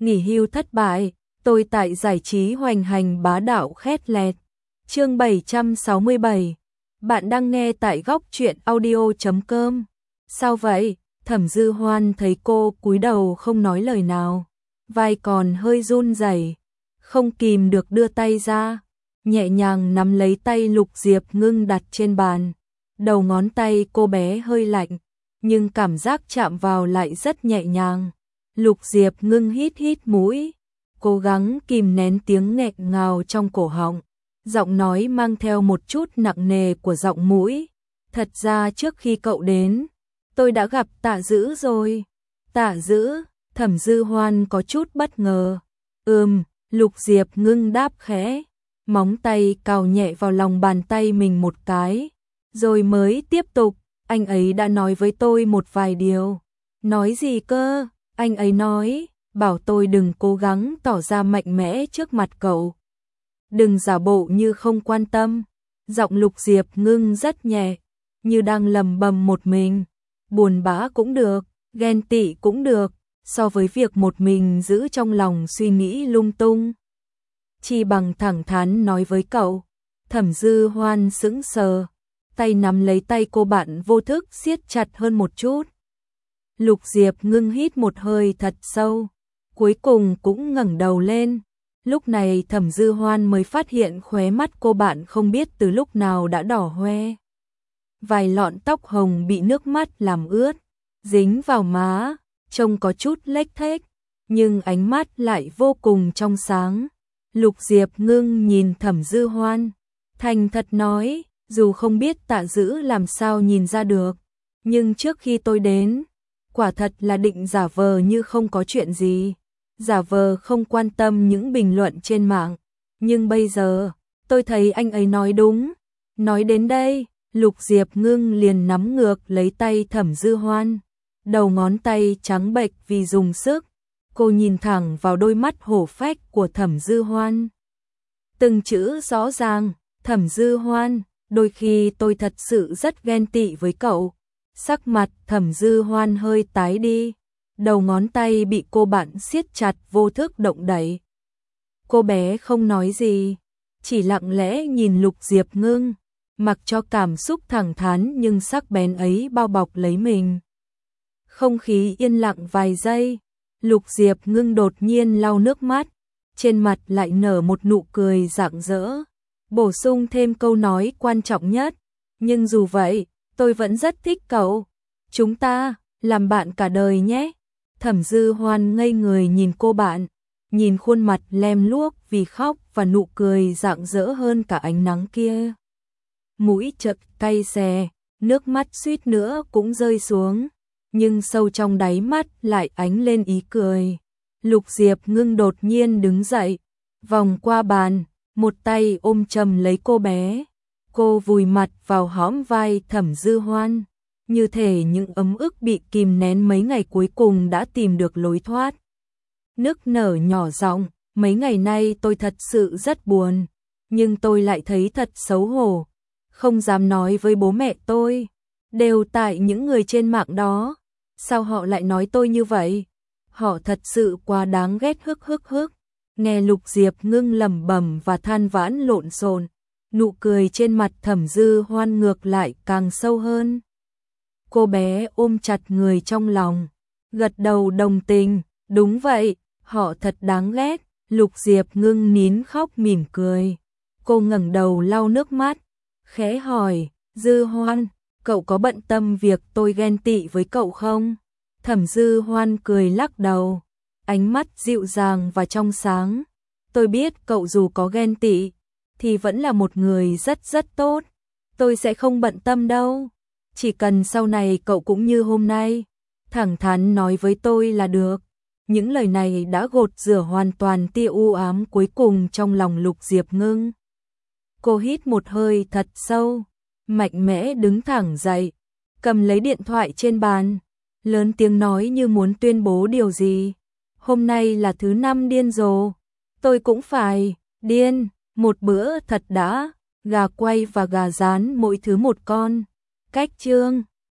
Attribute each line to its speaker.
Speaker 1: nghỉ hưu thất bại, tôi tại giải trí hoành hành bá đạo khét lẹt. Chương 767. Bạn đang nghe tại góc truyện audio.com. Sao vậy? Thẩm Dư Hoan thấy cô cúi đầu không nói lời nào, vai còn hơi run rẩy, không kìm được đưa tay ra, nhẹ nhàng nắm lấy tay Lục Diệp Ngưng đặt trên bàn. Đầu ngón tay cô bé hơi lạnh, nhưng cảm giác chạm vào lại rất nhẹ nhàng. Lục Diệp Ngưng hít hít mũi, cố gắng kìm nén tiếng nghẹn ngào trong cổ họng. Giọng nói mang theo một chút nặng nề của giọng mũi. Thật ra trước khi cậu đến, tôi đã gặp Tạ Dữ rồi. Tạ Dữ? Thẩm Dư Hoan có chút bất ngờ. Lục Diệp Ngưng đáp khẽ, móng tay cào nhẹ vào lòng bàn tay mình một cái, rồi mới tiếp tục. Anh ấy đã nói với tôi một vài điều. Nói gì cơ? Anh ấy nói, bảo tôi đừng cố gắng tỏ ra mạnh mẽ trước mặt cậu. Đừng giả bộ như không quan tâm. Giọng Lục Diệp Ngưng rất nhẹ, như đang lầm bầm một mình. Buồn bã cũng được, ghen tị cũng được, so với việc một mình giữ trong lòng suy nghĩ lung tung, chỉ bằng thẳng thắn nói với cậu. Thẩm Dư Hoan sững sờ, tay nắm lấy tay cô bạn vô thức siết chặt hơn một chút. Lục Diệp Ngưng hít một hơi thật sâu, cuối cùng cũng ngẩng đầu lên. Lúc này Thẩm Dư Hoan mới phát hiện khóe mắt cô bạn không biết từ lúc nào đã đỏ hoe. Vài lọn tóc hồng bị nước mắt làm ướt, dính vào má, trông có chút lếch thếch, nhưng ánh mắt lại vô cùng trong sáng. Lục Diệp Ngưng nhìn Thẩm Dư Hoan, thành thật nói, dù không biết Tạ Dữ làm sao nhìn ra được, nhưng trước khi tôi đến, quả thật là định giả vờ như không có chuyện gì, giả vờ không quan tâm những bình luận trên mạng. Nhưng bây giờ, tôi thấy anh ấy nói đúng. Nói đến đây, Lục Diệp Ngưng liền nắm ngược lấy tay Thẩm Dư Hoan, đầu ngón tay trắng bệch vì dùng sức. Cô nhìn thẳng vào đôi mắt hổ phách của Thẩm Dư Hoan, từng chữ rõ ràng. Thẩm Dư Hoan, đôi khi tôi thật sự rất ghen tị với cậu. Sắc mặt Thẩm Dư Hoan hơi tái đi, đầu ngón tay bị cô bạn siết chặt vô thức động đậy. Cô bé không nói gì, chỉ lặng lẽ nhìn Lục Diệp Ngưng, mặc cho cảm xúc thẳng thắn nhưng sắc bén ấy bao bọc lấy mình. Không khí yên lặng vài giây, Lục Diệp Ngưng đột nhiên lau nước mắt, trên mặt lại nở một nụ cười rạng rỡ, bổ sung thêm câu nói quan trọng nhất, nhưng dù vậy, tôi vẫn rất thích cậu. Chúng ta làm bạn cả đời nhé. Thẩm Dư Hoan ngây người nhìn cô bạn, nhìn khuôn mặt lem luốc vì khóc và nụ cười rạng rỡ hơn cả ánh nắng kia. Mũi chợt cay xè, nước mắt suýt nữa cũng rơi xuống, nhưng sâu trong đáy mắt lại ánh lên ý cười. Lục Diệp Ngưng đột nhiên đứng dậy, vòng qua bàn, một tay ôm chầm lấy cô bé. Cô vùi mặt vào hõm vai Thẩm Dư Hoan, như thể những ấm ức bị kìm nén mấy ngày cuối cùng đã tìm được lối thoát. Nức nở nhỏ giọng, mấy ngày nay tôi thật sự rất buồn, nhưng tôi lại thấy thật xấu hổ, không dám nói với bố mẹ tôi, đều tại những người trên mạng đó. Sao họ lại nói tôi như vậy? Họ thật sự quá đáng ghét hức. Nghe Lục Diệp Ngưng lẩm bẩm và than vãn lộn xộn, nụ cười trên mặt Thẩm Dư Hoan ngược lại càng sâu hơn. Cô bé ôm chặt người trong lòng, gật đầu đồng tình, đúng vậy, họ thật đáng ghét. Lục Diệp Ngưng nín khóc mỉm cười. Cô ngẩng đầu lau nước mắt, khẽ hỏi, Dư Hoan, cậu có bận tâm việc tôi ghen tị với cậu không? Thẩm Dư Hoan cười lắc đầu, ánh mắt dịu dàng và trong sáng. Tôi biết cậu dù có ghen tị, thì vẫn là một người rất tốt. Tôi sẽ không bận tâm đâu. Chỉ cần sau này cậu cũng như hôm nay, thẳng thắn nói với tôi là được. Những lời này đã gột rửa hoàn toàn tia u ám cuối cùng trong lòng Lục Diệp Ngưng. Cô hít một hơi thật sâu, mạnh mẽ đứng thẳng dậy, cầm lấy điện thoại trên bàn, lớn tiếng nói như muốn tuyên bố điều gì. Hôm nay là thứ 5 điên rồ, tôi cũng phải điên, một bữa thật đã, gà quay và gà rán mỗi thứ một con. Cách chương